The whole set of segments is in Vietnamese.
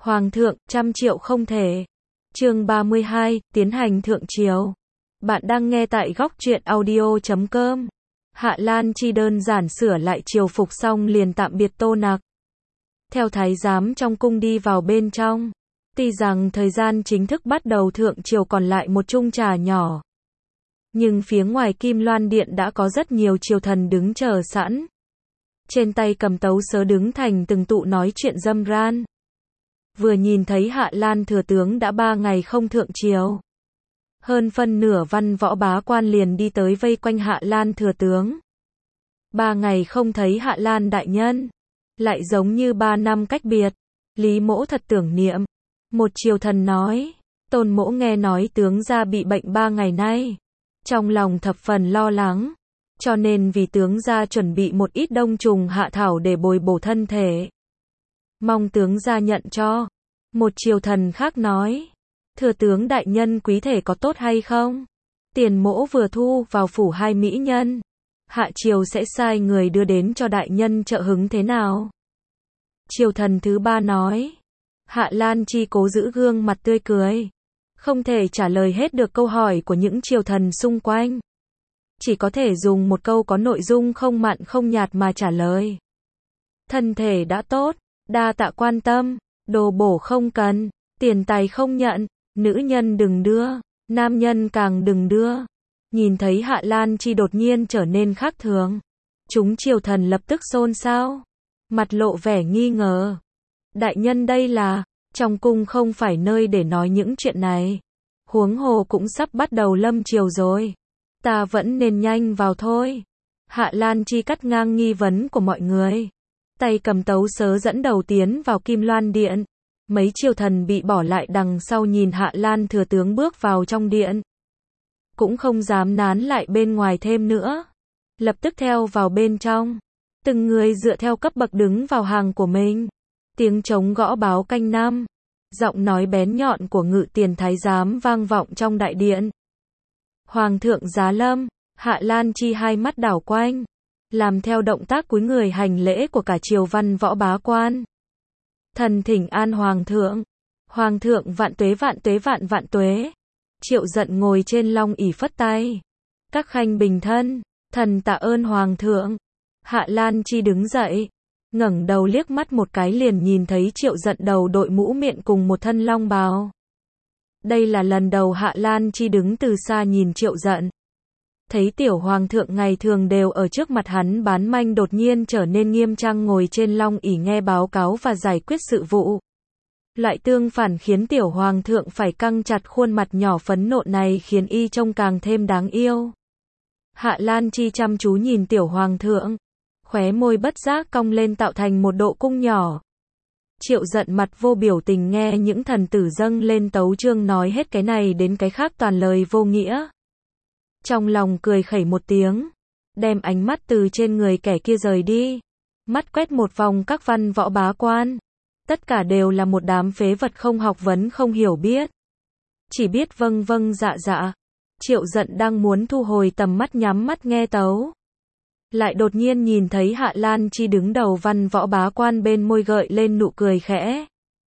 Hoàng thượng, 100 triệu không thể. Chương 32, tiến hành thượng triều. Bạn đang nghe tại góc truyện audio.com. Hạ Lan Chi đơn giản sửa lại triều phục xong liền tạm biệt Tô Nặc. Theo thái giám trong cung đi vào bên trong. Tuy rằng thời gian chính thức bắt đầu thượng triều còn lại một chung trà nhỏ. Nhưng phía ngoài Kim Loan Điện đã có rất nhiều triều thần đứng chờ sẵn. Trên tay cầm tấu sớ đứng thành từng tụ nói chuyện râm ran. Vừa nhìn thấy Hạ Lan thừa tướng đã 3 ngày không thượng triều. Hơn phân nửa văn võ bá quan liền đi tới vây quanh Hạ Lan thừa tướng. 3 ngày không thấy Hạ Lan đại nhân. Lại giống như 3 năm cách biệt. Lý Mỗ thật tưởng niệm. Một triều thần nói. Tôn Mỗ nghe nói tướng gia bị bệnh 3 ngày nay. Trong lòng thập phần lo lắng. Cho nên vì tướng gia chuẩn bị một ít đông trùng hạ thảo để bồi bổ thân thể. Mong tướng gia nhận cho. Một triều thần khác nói. Thừa tướng đại nhân quý thể có tốt hay không? Tiền Mỗ vừa thu vào phủ 2 mỹ nhân. Hạ triều sẽ sai người đưa đến cho đại nhân trợ hứng thế nào? Triều thần thứ 3 nói. Hạ Lan Chi cố giữ gương mặt tươi cười. Không thể trả lời hết được câu hỏi của những triều thần xung quanh. Chỉ có thể dùng một câu có nội dung không mặn không nhạt mà trả lời. Thân thể đã tốt, đa tạ quan tâm, đồ bổ không cần, tiền tài không nhận, nữ nhân đừng đưa, nam nhân càng đừng đưa. Nhìn thấy Hạ Lan Chi đột nhiên trở nên khác thường. Chúng triều thần lập tức xôn xao. Mặt lộ vẻ nghi ngờ. Đại nhân đây là, trong cung không phải nơi để nói những chuyện này. Huống hồ cũng sắp bắt đầu lâm triều rồi. Ta vẫn nên nhanh vào thôi. Hạ Lan Chi cắt ngang nghi vấn của mọi người. Tay cầm tấu sớ dẫn đầu tiến vào Kim Loan Điện. Mấy triều thần bị bỏ lại đằng sau nhìn Hạ Lan thừa tướng bước vào trong điện. Cũng không dám nán lại bên ngoài thêm nữa. Lập tức theo vào bên trong. Từng người dựa theo cấp bậc đứng vào hàng của mình. Tiếng trống gõ báo canh năm. Giọng nói bén nhọn của ngự tiền thái giám vang vọng trong đại điện. Hoàng thượng giá lâm. Hạ Lan Chi hai mắt đảo quanh. Làm theo động tác cúi người hành lễ của cả triều văn võ bá quan. Thần thỉnh an hoàng thượng. Hoàng thượng vạn tuế vạn tuế vạn vạn tuế. Triệu Giận ngồi trên long ỷ phất tay. Các khanh bình thân. Thần tạ ơn hoàng thượng. Hạ Lan Chi đứng dậy. Ngẩng đầu liếc mắt một cái liền nhìn thấy Triệu Giận đầu đội mũ miệng cùng một thân long bào. Đây là lần đầu Hạ Lan Chi đứng từ xa nhìn Triệu Giận. Thấy tiểu hoàng thượng ngày thường đều ở trước mặt hắn bán manh đột nhiên trở nên nghiêm trang ngồi trên long ỷ nghe báo cáo và giải quyết sự vụ. Loại tương phản khiến tiểu hoàng thượng phải căng chặt khuôn mặt nhỏ phấn nộn này khiến y trông càng thêm đáng yêu. Hạ Lan Chi chăm chú nhìn tiểu hoàng thượng. Khóe môi bất giác cong lên tạo thành một độ cung nhỏ. Triệu Giận mặt vô biểu tình nghe những thần tử dâng lên tấu chương nói hết cái này đến cái khác toàn lời vô nghĩa. Trong lòng cười khẩy một tiếng. Đem ánh mắt từ trên người kẻ kia rời đi. Mắt quét một vòng các văn võ bá quan. Tất cả đều là một đám phế vật không học vấn không hiểu biết. Chỉ biết vâng vâng dạ dạ. Triệu Giận đang muốn thu hồi tầm mắt nhắm mắt nghe tấu. Lại đột nhiên nhìn thấy Hạ Lan Chi đứng đầu văn võ bá quan bên môi gợi lên nụ cười khẽ.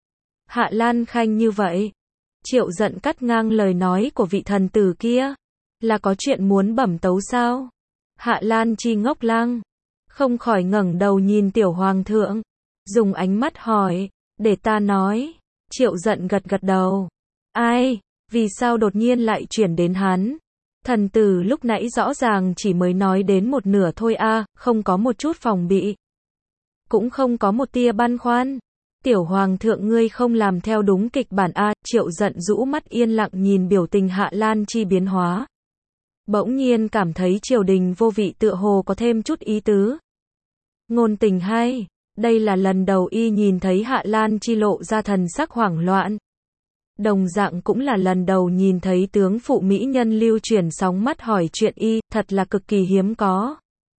Hạ Lan khanh như vậy. Triệu Giận cắt ngang lời nói của vị thần tử kia. Là có chuyện muốn bẩm tấu sao? Hạ Lan Chi ngốc lăng. Không khỏi ngẩng đầu nhìn tiểu hoàng thượng. Dùng ánh mắt hỏi. Để ta nói. Triệu Giận gật gật đầu. Ai? Vì sao đột nhiên lại chuyển đến hắn? Thần tử lúc nãy rõ ràng chỉ mới nói đến một nửa thôi a, không có một chút phòng bị. Cũng không có một tia băn khoăn. Tiểu hoàng thượng ngươi không làm theo đúng kịch bản a. Triệu Giận rũ mắt yên lặng nhìn biểu tình Hạ Lan Chi biến hóa. Bỗng nhiên cảm thấy triều đình vô vị tựa hồ có thêm chút ý tứ. Ngôn tình hay. Đây là lần đầu y nhìn thấy Hạ Lan Chi lộ ra thần sắc hoảng loạn. Đồng dạng cũng là lần đầu nhìn thấy tướng phụ mỹ nhân lưu chuyển sóng mắt hỏi chuyện y, thật là cực kỳ hiếm có.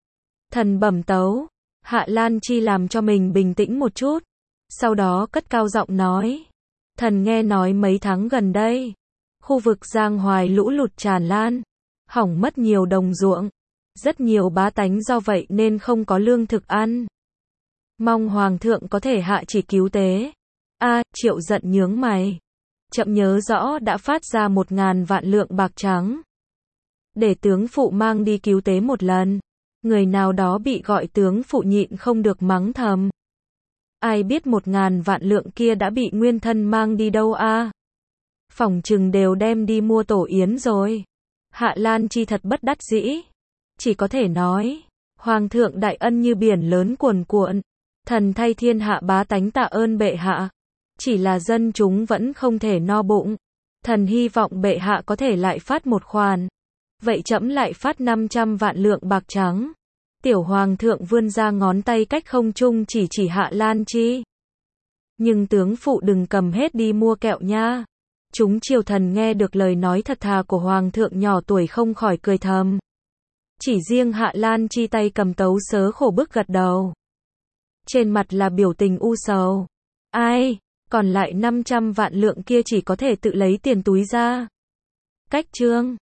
Thần bẩm tấu. Hạ Lan Chi làm cho mình bình tĩnh một chút. Sau đó cất cao giọng nói. Thần nghe nói mấy tháng gần đây. Khu vực Giang Hoài lũ lụt tràn lan. Hỏng mất nhiều đồng ruộng. Rất nhiều bá tánh do vậy nên không có lương thực ăn. Mong hoàng thượng có thể hạ chỉ cứu tế. Triệu giận nhướng mày. Chậm nhớ rõ đã phát ra 1.000 vạn lượng bạc trắng. Để tướng phụ mang đi cứu tế một lần. Người nào đó bị gọi tướng phụ nhịn không được mắng thầm. Ai biết 1.000 vạn lượng kia đã bị nguyên thân mang đi đâu phỏng chừng đều đem đi mua tổ yến rồi. Hạ Lan Chi thật bất đắc dĩ. Chỉ có thể nói, Hoàng thượng đại ân như biển lớn cuồn cuộn. Thần thay thiên hạ bá tánh tạ ơn bệ hạ. Chỉ là dân chúng vẫn không thể no bụng. Thần hy vọng bệ hạ có thể lại phát một khoản. Vậy trẫm lại phát 500 vạn lượng bạc trắng. Tiểu hoàng thượng vươn ra ngón tay cách không trung chỉ Hạ Lan Chi. Nhưng tướng phụ đừng cầm hết đi mua kẹo nha. Chúng triều thần nghe được lời nói thật thà của hoàng thượng nhỏ tuổi không khỏi cười thầm. Chỉ riêng Hạ Lan Chi tay cầm tấu sớ khổ bức gật đầu. Trên mặt là biểu tình u sầu. Còn lại 500 vạn lượng kia chỉ có thể tự lấy tiền túi ra. Cách chương